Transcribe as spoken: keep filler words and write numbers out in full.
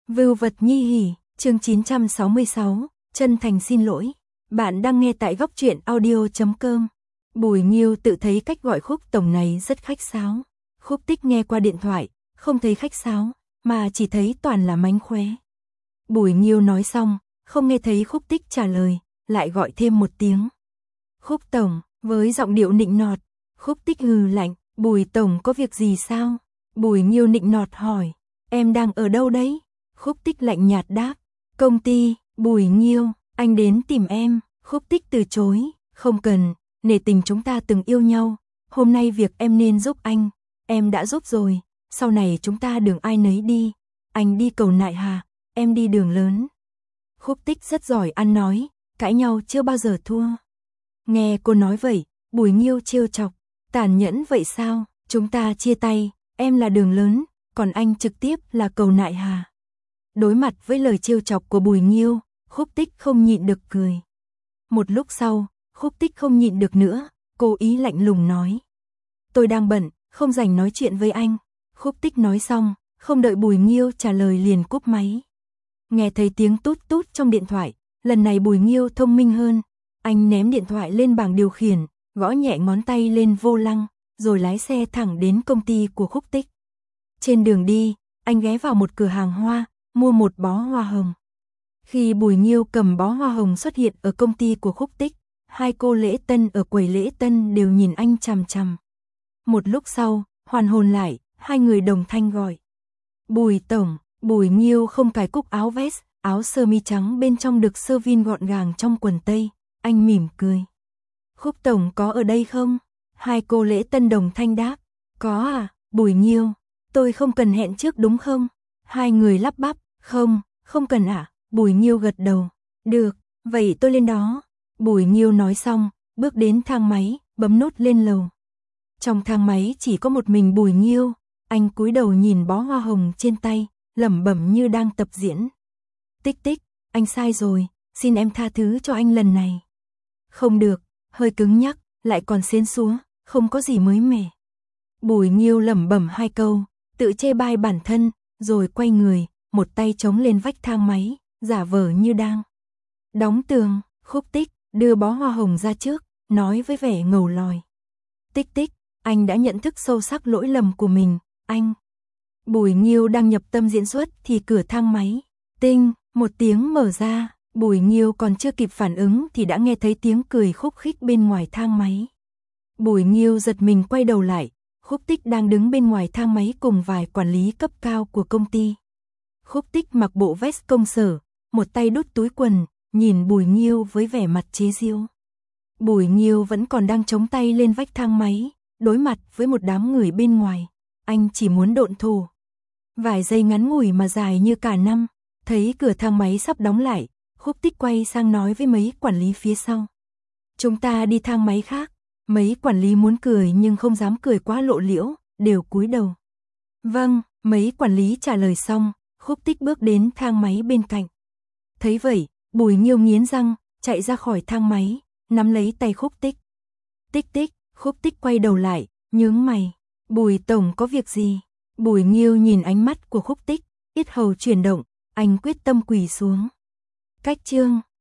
Vưu vật nhi hỉ, chương chín trăm sáu mươi sáu, chân thành xin lỗi. Bạn đang nghe tại góc truyện audio chấm com. Bùi Nghiêu tự thấy cách gọi Khúc tổng này rất khách sáo. Khúc Tích nghe qua điện thoại, không thấy khách sáo, mà chỉ thấy toàn là mánh khóe. Bùi Nghiêu nói xong, không nghe thấy Khúc Tích trả lời, lại gọi thêm một tiếng. Khúc tổng, với giọng điệu nịnh nọt. Khúc Tích hừ lạnh, Bùi tổng có việc gì sao? Bùi Nghiêu nịnh nọt hỏi, em đang ở đâu đấy? Khúc Tích lạnh nhạt đáp, công ty. Bùi Nghiêu, anh đến tìm em. Khúc Tích từ chối, không cần, nể tình chúng ta từng yêu nhau, hôm nay việc em nên giúp anh, em đã giúp rồi, sau này chúng ta đường ai nấy đi, anh đi cầu nại hà, em đi đường lớn. Khúc Tích rất giỏi ăn nói, cãi nhau chưa bao giờ thua. Nghe cô nói vậy, Bùi Nghiêu trêu chọc, tàn nhẫn vậy sao, chúng ta chia tay, em là đường lớn, còn anh trực tiếp là cầu nại hà. Đối mặt với lời trêu chọc của Bùi Nghiêu, Khúc Tích không nhịn được cười. Một lúc sau, Khúc Tích không nhịn được nữa, cố ý lạnh lùng nói. Tôi đang bận, không rảnh nói chuyện với anh. Khúc Tích nói xong, không đợi Bùi Nghiêu trả lời liền cúp máy. Nghe thấy tiếng tút tút trong điện thoại, lần này Bùi Nghiêu thông minh hơn. Anh ném điện thoại lên bảng điều khiển, gõ nhẹ ngón tay lên vô lăng, rồi lái xe thẳng đến công ty của Khúc Tích. Trên đường đi, anh ghé vào một cửa hàng hoa, mua một bó hoa hồng. Khi Bùi Nghiêu cầm bó hoa hồng xuất hiện ở công ty của Khúc Tích, hai cô lễ tân ở quầy lễ tân đều nhìn anh chằm chằm. Một lúc sau, hoàn hồn lại, hai người đồng thanh gọi. Bùi tổng. Bùi Nghiêu không cài cúc áo vest, áo sơ mi trắng bên trong được sơ vin gọn gàng trong quần tây, anh mỉm cười. Khúc tổng có ở đây không? Hai cô lễ tân đồng thanh đáp. Có à, Bùi Nghiêu, tôi không cần hẹn trước đúng không? Hai người lắp bắp, không, không cần ạ. À? Bùi Nghiêu gật đầu. Được, vậy tôi lên đó. Bùi Nghiêu nói xong, bước đến thang máy, bấm nút lên lầu. Trong thang máy chỉ có một mình Bùi Nghiêu, anh cúi đầu nhìn bó hoa hồng trên tay, lẩm bẩm như đang tập diễn. Tích Tích, anh sai rồi, xin em tha thứ cho anh lần này. Không được, hơi cứng nhắc, lại còn xến xúa, không có gì mới mẻ. Bùi Nghiêu lẩm bẩm hai câu, tự chê bai bản thân, rồi quay người, một tay chống lên vách thang máy, giả vờ như đang đóng tường. Khúc Tích đưa bó hoa hồng ra trước, nói với vẻ ngầu lòi. Tích Tích, anh đã nhận thức sâu sắc lỗi lầm của mình, anh. Bùi Nghiêu đang nhập tâm diễn xuất thì cửa thang máy, tinh, một tiếng mở ra, Bùi Nghiêu còn chưa kịp phản ứng thì đã nghe thấy tiếng cười khúc khích bên ngoài thang máy. Bùi Nghiêu giật mình quay đầu lại, Khúc Tích đang đứng bên ngoài thang máy cùng vài quản lý cấp cao của công ty. Khúc Tích mặc bộ vest công sở, một tay đút túi quần, nhìn Bùi Nghiêu với vẻ mặt chế giễu. Bùi Nghiêu vẫn còn đang chống tay lên vách thang máy, đối mặt với một đám người bên ngoài, anh chỉ muốn độn thổ. Vài giây ngắn ngủi mà dài như cả năm, thấy cửa thang máy sắp đóng lại, Khúc Tích quay sang nói với mấy quản lý phía sau. Chúng ta đi thang máy khác. Mấy quản lý muốn cười nhưng không dám cười quá lộ liễu, đều cúi đầu. Vâng, mấy quản lý trả lời xong, Khúc Tích bước đến thang máy bên cạnh. Thấy vậy, Bùi Nghiêu nghiến răng, chạy ra khỏi thang máy, nắm lấy tay Khúc Tích. Tích Tích, Khúc Tích quay đầu lại, nhướng mày. Bùi tổng có việc gì? Bùi Nghiêu nhìn ánh mắt của Khúc Tích, yết hầu chuyển động, anh quyết tâm quỳ xuống. Cách chương